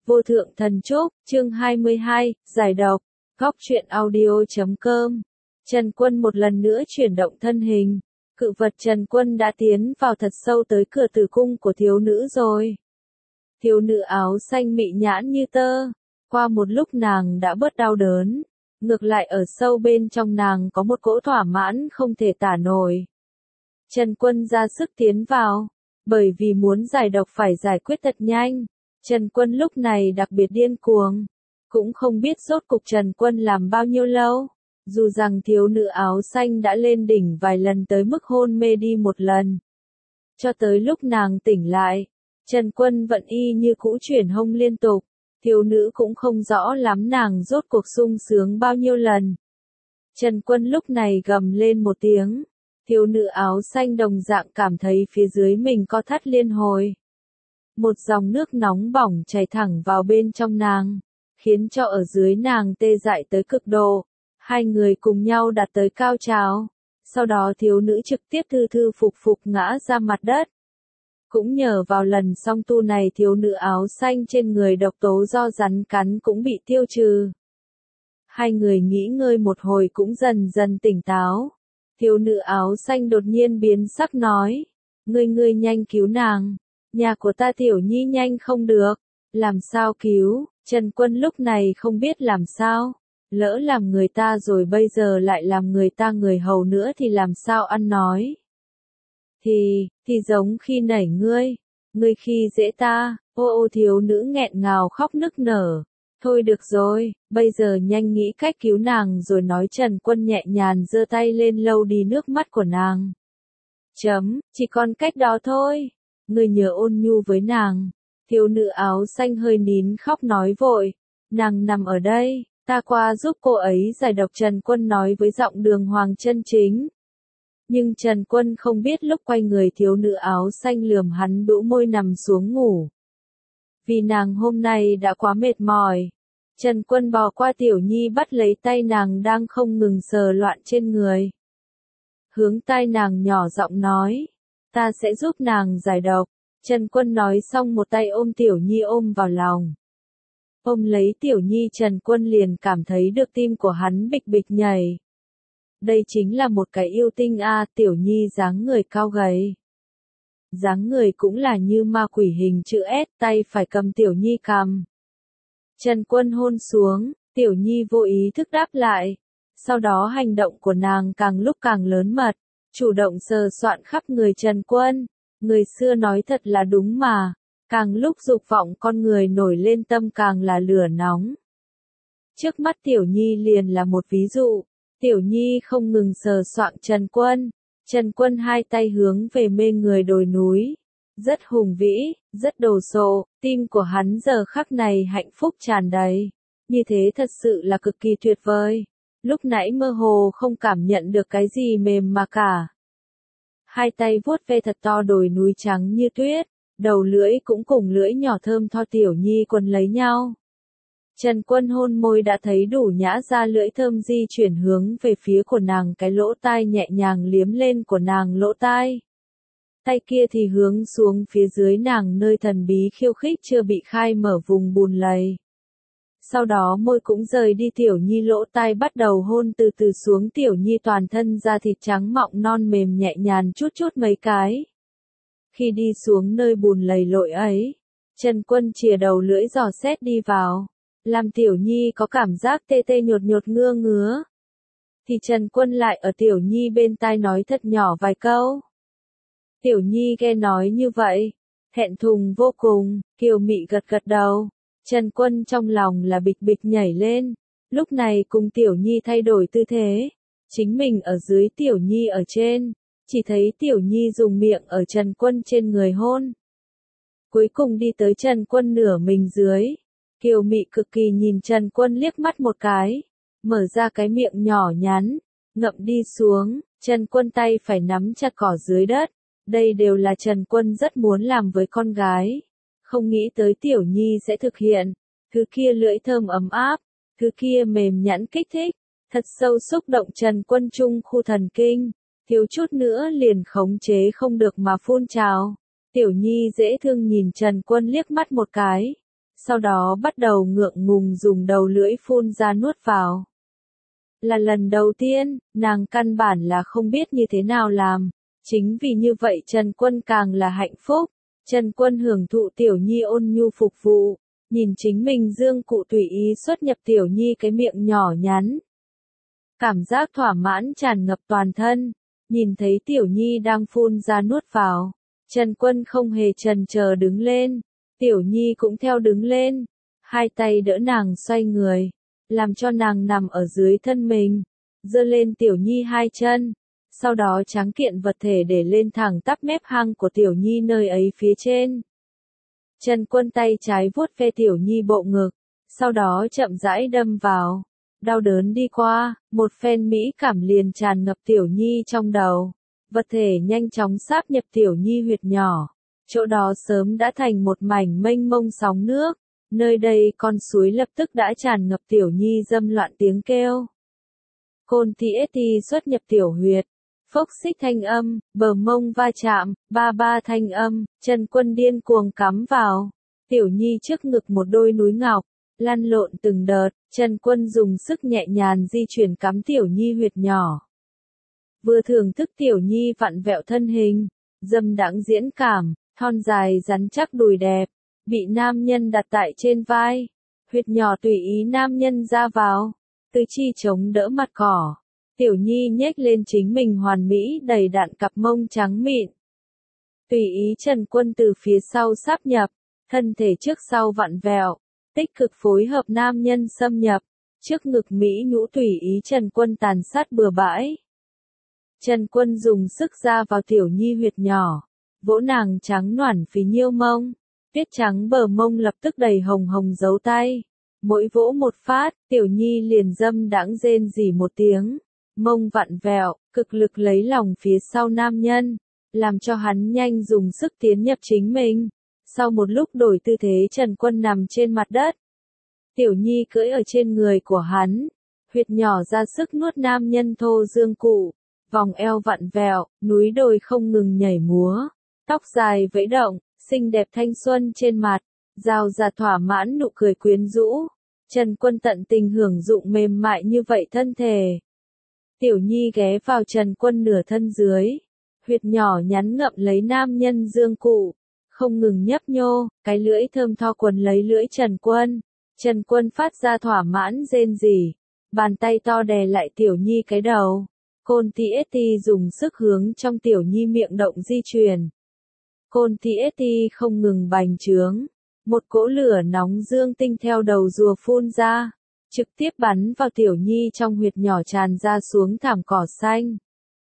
Vô thượng thần trúc, chương 22, giải độc, góc truyện audio.com. Trần Quân một lần nữa chuyển động thân hình. Cự vật Trần Quân đã tiến vào thật sâu tới cửa tử cung của thiếu nữ rồi. Thiếu nữ áo xanh mị nhãn như tơ. Qua một lúc nàng đã bớt đau đớn. Ngược lại ở sâu bên trong nàng có một cỗ thỏa mãn không thể tả nổi. Trần Quân ra sức tiến vào. Bởi vì muốn giải độc phải giải quyết thật nhanh. Trần Quân lúc này đặc biệt điên cuồng. Cũng không biết rốt cục Trần Quân làm bao nhiêu lâu. Dù rằng thiếu nữ áo xanh đã lên đỉnh vài lần tới mức hôn mê đi một lần. Cho tới lúc nàng tỉnh lại, Trần Quân vẫn y như cũ chuyển hông liên tục. Thiếu nữ cũng không rõ lắm nàng rốt cuộc sung sướng bao nhiêu lần. Trần Quân lúc này gầm lên một tiếng. Thiếu nữ áo xanh đồng dạng cảm thấy phía dưới mình co thắt liên hồi. Một dòng nước nóng bỏng chảy thẳng vào bên trong nàng, khiến cho ở dưới nàng tê dại tới cực độ. Hai người cùng nhau đạt tới cao trào. Sau đó thiếu nữ trực tiếp thư thư phục phục ngã ra mặt đất. Cũng nhờ vào lần song tu này thiếu nữ áo xanh trên người độc tố do rắn cắn cũng bị tiêu trừ. Hai người nghỉ ngơi một hồi cũng dần dần tỉnh táo. Thiếu nữ áo xanh đột nhiên biến sắc nói. Ngươi nhanh cứu nàng. Nhà của ta tiểu nhi nhanh không được. Làm sao cứu? Trần Quân lúc này không biết làm sao. Lỡ làm người ta rồi bây giờ lại làm người ta người hầu nữa thì làm sao ăn nói. Thì giống khi nảy ngươi khi dễ ta, ô thiếu nữ nghẹn ngào khóc nức nở. Thôi được rồi, bây giờ nhanh nghĩ cách cứu nàng rồi nói. Trần Quân nhẹ nhàng giơ tay lên lau đi nước mắt của nàng. Chỉ còn cách đó thôi. Ngươi nhớ ôn nhu với nàng. Thiếu nữ áo xanh hơi nín khóc nói vội. Nàng nằm ở đây, ta qua giúp cô ấy giải độc. Trần Quân nói với giọng đường hoàng chân chính. Nhưng Trần Quân không biết lúc quay người thiếu nữ áo xanh lườm hắn bĩu môi nằm xuống ngủ. Vì nàng hôm nay đã quá mệt mỏi. Trần Quân bò qua tiểu nhi bắt lấy tay nàng đang không ngừng sờ loạn trên người. Hướng tai nàng nhỏ giọng nói. Ta sẽ giúp nàng giải độc. Trần Quân nói xong một tay ôm tiểu nhi ôm vào lòng. Ôm lấy tiểu nhi Trần Quân liền cảm thấy được tim của hắn bịch bịch nhảy. Đây chính là một cái yêu tinh a. Tiểu nhi dáng người cao gầy. Dáng người cũng là như ma quỷ hình chữ S, tay phải cầm tiểu nhi cằm. Trần Quân hôn xuống, tiểu nhi vô ý thức đáp lại. Sau đó hành động của nàng càng lúc càng lớn mật, chủ động sờ soạn khắp người Trần Quân. Người xưa nói thật là đúng mà, càng lúc dục vọng con người nổi lên tâm càng là lửa nóng. Trước mắt tiểu nhi liền là một ví dụ. Tiểu nhi không ngừng sờ soạng Trần Quân. Trần Quân hai tay hướng về mê người đồi núi. Rất hùng vĩ, rất đồ sộ, tim của hắn giờ khắc này hạnh phúc tràn đầy. Như thế thật sự là cực kỳ tuyệt vời. Lúc nãy mơ hồ không cảm nhận được cái gì mềm mà cả. Hai tay vuốt ve thật to đồi núi trắng như tuyết, đầu lưỡi cũng cùng lưỡi nhỏ thơm tho tiểu nhi quấn lấy nhau. Trần Quân hôn môi đã thấy đủ nhã ra lưỡi thơm di chuyển hướng về phía của nàng, cái lỗ tai nhẹ nhàng liếm lên của nàng lỗ tai. Tay kia thì hướng xuống phía dưới nàng nơi thần bí khiêu khích chưa bị khai mở vùng bùn lầy. Sau đó môi cũng rời đi tiểu nhi lỗ tai bắt đầu hôn từ từ xuống tiểu nhi toàn thân da thịt trắng mọng non mềm nhẹ nhàng chút mấy cái. Khi đi xuống nơi bùn lầy lội ấy, Trần Quân chìa đầu lưỡi dò xét đi vào. Làm tiểu nhi có cảm giác tê tê nhột nhột ngứa. Thì Trần Quân lại ở tiểu nhi bên tai nói thật nhỏ vài câu. Tiểu nhi nghe nói như vậy, thẹn thùng vô cùng, kiều mị gật đầu. Trần Quân trong lòng là bịch bịch nhảy lên. Lúc này cùng tiểu nhi thay đổi tư thế. Chính mình ở dưới tiểu nhi ở trên. Chỉ thấy tiểu nhi dùng miệng ở Trần Quân trên người hôn. Cuối cùng đi tới Trần Quân nửa mình dưới. Kiều mị cực kỳ nhìn Trần Quân liếc mắt một cái, mở ra cái miệng nhỏ nhắn, ngậm đi xuống. Trần Quân tay phải nắm chặt cỏ dưới đất. Đây đều là Trần Quân rất muốn làm với con gái. Không nghĩ tới tiểu nhi sẽ thực hiện. Thứ kia lưỡi thơm ấm áp, thứ kia mềm nhẵn kích thích, thật sâu xúc động Trần Quân trung khu thần kinh, thiếu chút nữa liền khống chế không được mà phun trào. Tiểu nhi dễ thương nhìn Trần Quân liếc mắt một cái. sau đó bắt đầu ngượng ngùng dùng đầu lưỡi phun ra nuốt vào. Là lần đầu tiên, nàng căn bản là không biết như thế nào làm. Chính vì như vậy Trần Quân càng là hạnh phúc. Trần Quân hưởng thụ Tiểu Nhi ôn nhu phục vụ, nhìn chính mình dương cụ tùy ý xuất nhập Tiểu Nhi cái miệng nhỏ nhắn. Cảm giác thỏa mãn tràn ngập toàn thân, nhìn thấy Tiểu Nhi đang phun ra nuốt vào. Trần Quân không hề chần chờ đứng lên, Tiểu Nhi cũng theo đứng lên, hai tay đỡ nàng xoay người, làm cho nàng nằm ở dưới thân mình, giơ lên Tiểu Nhi hai chân, sau đó tráng kiện vật thể để lên thẳng tắp mép hang của Tiểu Nhi nơi ấy phía trên. Trần Quân tay trái vuốt ve Tiểu Nhi bộ ngực, sau đó chậm rãi đâm vào, đau đớn đi qua, một phen mỹ cảm liền tràn ngập Tiểu Nhi trong đầu. Vật thể nhanh chóng sáp nhập Tiểu Nhi huyệt nhỏ, chỗ đó sớm đã thành một mảnh mênh mông sóng nước, nơi đây con suối lập tức đã tràn ngập Tiểu Nhi dâm loạn tiếng kêu. Côn TST xuất nhập tiểu huyệt, phốc xích thanh âm, bờ mông va chạm, ba ba thanh âm, Trần Quân điên cuồng cắm vào, Tiểu Nhi trước ngực một đôi núi ngọc, lăn lộn từng đợt, Trần Quân dùng sức nhẹ nhàng di chuyển cắm Tiểu Nhi huyệt nhỏ. Vừa thưởng thức Tiểu Nhi vặn vẹo thân hình, dâm đãng diễn cảm, thon dài rắn chắc đùi đẹp, bị nam nhân đặt tại trên vai, huyệt nhỏ tùy ý nam nhân ra vào, tứ chi chống đỡ mặt cỏ, Tiểu Nhi nhếch lên chính mình hoàn mỹ đầy đặn cặp mông trắng mịn. Tùy ý Trần Quân từ phía sau sáp nhập, thân thể trước sau vặn vẹo, tích cực phối hợp nam nhân xâm nhập, trước ngực mỹ nhũ tùy ý Trần Quân tàn sát bừa bãi. Trần Quân dùng sức ra vào Tiểu Nhi huyệt nhỏ, vỗ nàng trắng nõn phì nhiêu mông, tuyết trắng bờ mông lập tức đầy hồng hồng dấu tay. Mỗi vỗ một phát, Tiểu Nhi liền dâm đãng rên rỉ một tiếng, mông vặn vẹo, cực lực lấy lòng phía sau nam nhân, làm cho hắn nhanh dùng sức tiến nhập chính mình. Sau một lúc đổi tư thế Trần Quân nằm trên mặt đất. Tiểu Nhi cưỡi ở trên người của hắn, huyệt nhỏ ra sức nuốt nam nhân thô dương cụ, vòng eo vặn vẹo, núi đồi không ngừng nhảy múa, tóc dài vẫy động, xinh đẹp thanh xuân trên mặt, rào rạt thỏa mãn nụ cười quyến rũ. Trần Quân tận tình hưởng dụng mềm mại như vậy thân thể. Tiểu Nhi ghé vào Trần Quân nửa thân dưới, huyệt nhỏ nhắn ngậm lấy nam nhân dương cụ, không ngừng nhấp nhô, cái lưỡi thơm tho quấn lấy lưỡi Trần Quân. Trần Quân phát ra thỏa mãn rên rỉ, bàn tay to đè lại Tiểu Nhi cái đầu. Côn TST dùng sức hướng trong Tiểu Nhi miệng động di chuyển. Côn TST không ngừng bành trướng, một cỗ lửa nóng dương tinh theo đầu rùa phun ra, trực tiếp bắn vào Tiểu Nhi trong huyệt nhỏ tràn ra xuống thảm cỏ xanh.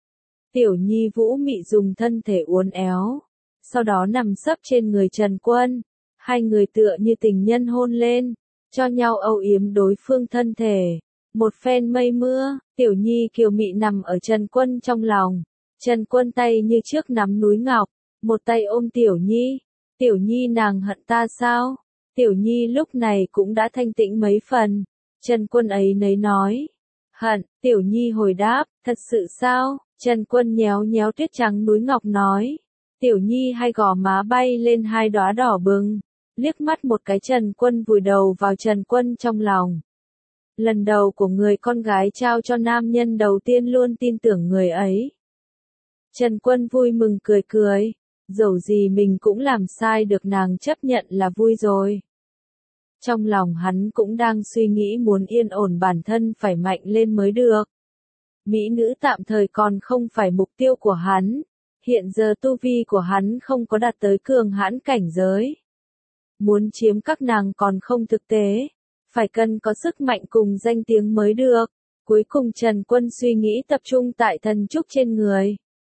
Tiểu Nhi vũ mị dùng thân thể uốn éo, sau đó nằm sấp trên người Trần Quân, hai người tựa như tình nhân hôn lên, cho nhau âu yếm đối phương thân thể. Một phen mây mưa, Tiểu Nhi kiều mị nằm ở Trần Quân trong lòng, Trần Quân tay như trước nắm núi ngọc, một tay ôm Tiểu Nhi. Tiểu Nhi nàng hận ta sao? Tiểu Nhi lúc này cũng đã thanh tĩnh mấy phần. Trần Quân ấy nấy nói. Hận, Tiểu Nhi hồi đáp, thật sự sao? Trần Quân nhéo nhéo tuyết trắng núi ngọc nói. Tiểu Nhi hai gò má bay lên hai đóa đỏ bừng. Liếc mắt một cái Trần Quân vùi đầu vào Trần Quân trong lòng. Lần đầu của người con gái trao cho nam nhân đầu tiên luôn tin tưởng người ấy. Trần Quân vui mừng cười cười. Dẫu gì mình cũng làm sai được nàng chấp nhận là vui rồi. Trong lòng hắn cũng đang suy nghĩ muốn yên ổn bản thân phải mạnh lên mới được. Mỹ nữ tạm thời còn không phải mục tiêu của hắn. Hiện giờ tu vi của hắn không có đạt tới cường hãn cảnh giới. Muốn chiếm các nàng còn không thực tế. Phải cần có sức mạnh cùng danh tiếng mới được. Cuối cùng Trần Quân suy nghĩ tập trung tại thần trúc trên người.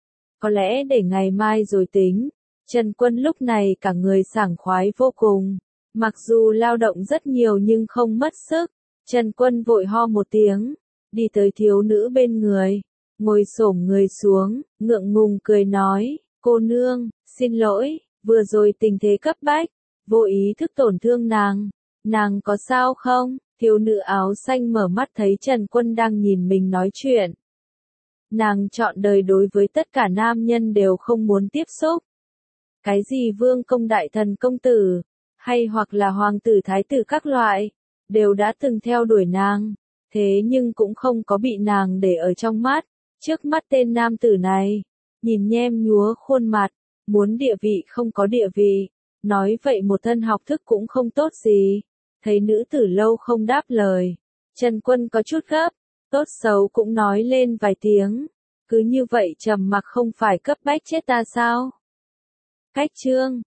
Có lẽ để ngày mai rồi tính. Trần Quân lúc này cả người sảng khoái vô cùng. Mặc dù lao động rất nhiều nhưng không mất sức. Trần Quân vội ho một tiếng. Đi tới thiếu nữ bên người. Ngồi xổm người xuống, ngượng ngùng cười nói. Cô nương, xin lỗi, vừa rồi tình thế cấp bách. Vô ý thức tổn thương nàng. Nàng có sao không? Thiếu nữ áo xanh mở mắt thấy Trần Quân đang nhìn mình nói chuyện. Nàng chọn đời đối với tất cả nam nhân đều không muốn tiếp xúc. Cái gì vương công đại thần công tử? hay hoặc là hoàng tử thái tử các loại, đều đã từng theo đuổi nàng, thế nhưng cũng không có bị nàng để ở trong mắt. Trước mắt tên nam tử này, nhìn nhem nhúa khuôn mặt, muốn địa vị không có địa vị, nói vậy một thân học thức cũng không tốt gì. Thấy nữ tử lâu không đáp lời, Trần Quân có chút gấp, tốt xấu cũng nói lên vài tiếng, cứ như vậy trầm mặc không phải cấp bách chết ta sao? Cách chương